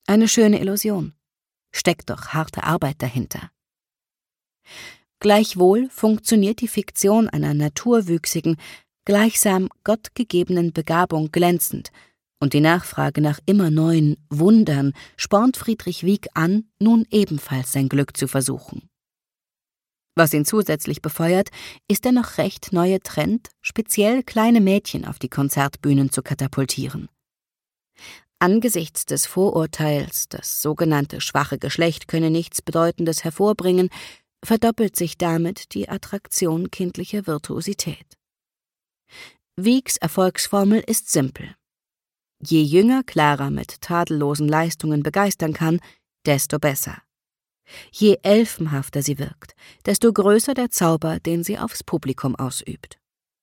Eine schöne Illusion. Steckt doch harte Arbeit dahinter. Gleichwohl funktioniert die Fiktion einer naturwüchsigen, gleichsam gottgegebenen Begabung glänzend, und die Nachfrage nach immer neuen Wundern spornt Friedrich Wieck an, nun ebenfalls sein Glück zu versuchen. Was ihn zusätzlich befeuert, ist der noch recht neue Trend, speziell kleine Mädchen auf die Konzertbühnen zu katapultieren. Angesichts des Vorurteils, das sogenannte schwache Geschlecht könne nichts Bedeutendes hervorbringen, verdoppelt sich damit die Attraktion kindlicher Virtuosität. Wiecks Erfolgsformel ist simpel. Je jünger Clara mit tadellosen Leistungen begeistern kann, desto besser. Je elfenhafter sie wirkt, desto größer der Zauber, den sie aufs Publikum ausübt.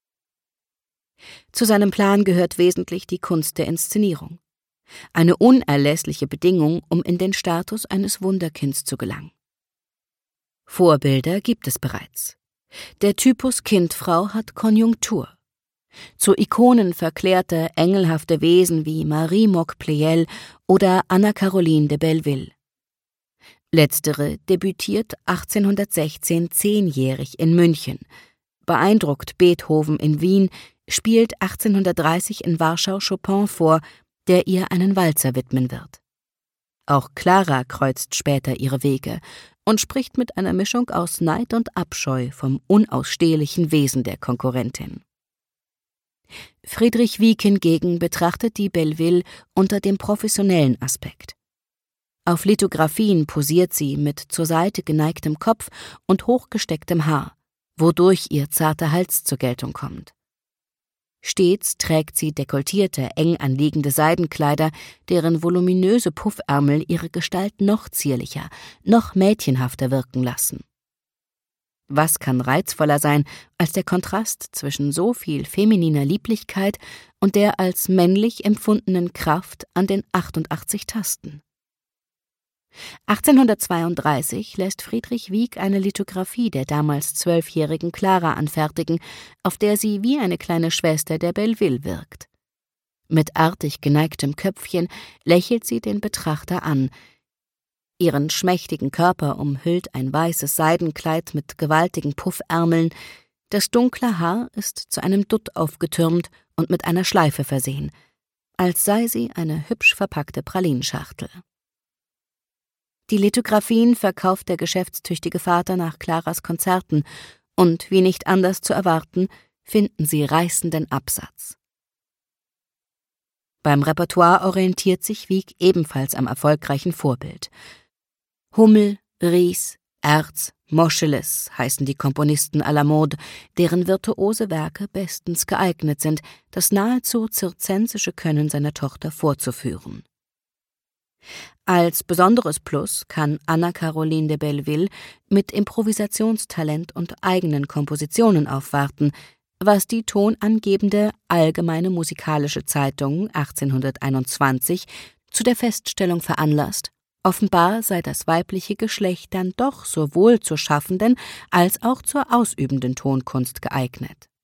Zu seinem Plan gehört wesentlich die Kunst der Inszenierung. Eine unerlässliche Bedingung, um in den Status eines Wunderkinds zu gelangen. Vorbilder gibt es bereits. Der Typus Kindfrau hat Konjunktur. Zu Ikonen verklärte, engelhafte Wesen wie Marie Mock-Pleyel oder Anna-Caroline de Belleville. Letztere debütiert 1816 10-jährig in München, beeindruckt Beethoven in Wien, spielt 1830 in Warschau Chopin vor, der ihr einen Walzer widmen wird. Auch Clara kreuzt später ihre Wege und spricht mit einer Mischung aus Neid und Abscheu vom unausstehlichen Wesen der Konkurrentin. Friedrich Wieck hingegen betrachtet die Belleville unter dem professionellen Aspekt. Auf Lithografien posiert sie mit zur Seite geneigtem Kopf und hochgestecktem Haar, wodurch ihr zarter Hals zur Geltung kommt. Stets trägt sie dekoltierte, eng anliegende Seidenkleider, deren voluminöse Puffärmel ihre Gestalt noch zierlicher, noch mädchenhafter wirken lassen. Was kann reizvoller sein als der Kontrast zwischen so viel femininer Lieblichkeit und der als männlich empfundenen Kraft an den 88 Tasten? 1832 lässt Friedrich Wieck eine Lithografie der damals 12-jährigen Clara anfertigen, auf der sie wie eine kleine Schwester der Belleville wirkt. Mit artig geneigtem Köpfchen lächelt sie den Betrachter an. Ihren schmächtigen Körper umhüllt ein weißes Seidenkleid mit gewaltigen Puffärmeln, das dunkle Haar ist zu einem Dutt aufgetürmt und mit einer Schleife versehen, als sei sie eine hübsch verpackte Pralinschachtel. Die Lithografien verkauft der geschäftstüchtige Vater nach Claras Konzerten und, wie nicht anders zu erwarten, finden sie reißenden Absatz. Beim Repertoire orientiert sich Wieck ebenfalls am erfolgreichen Vorbild. Hummel, Ries, Erz, Moscheles heißen die Komponisten à la mode, deren virtuose Werke bestens geeignet sind, das nahezu zirzensische Können seiner Tochter vorzuführen. Als besonderes Plus kann Anna-Caroline de Belleville mit Improvisationstalent und eigenen Kompositionen aufwarten, was die tonangebende Allgemeine Musikalische Zeitung 1821 zu der Feststellung veranlasst, offenbar sei das weibliche Geschlecht dann doch sowohl zur schaffenden als auch zur ausübenden Tonkunst geeignet.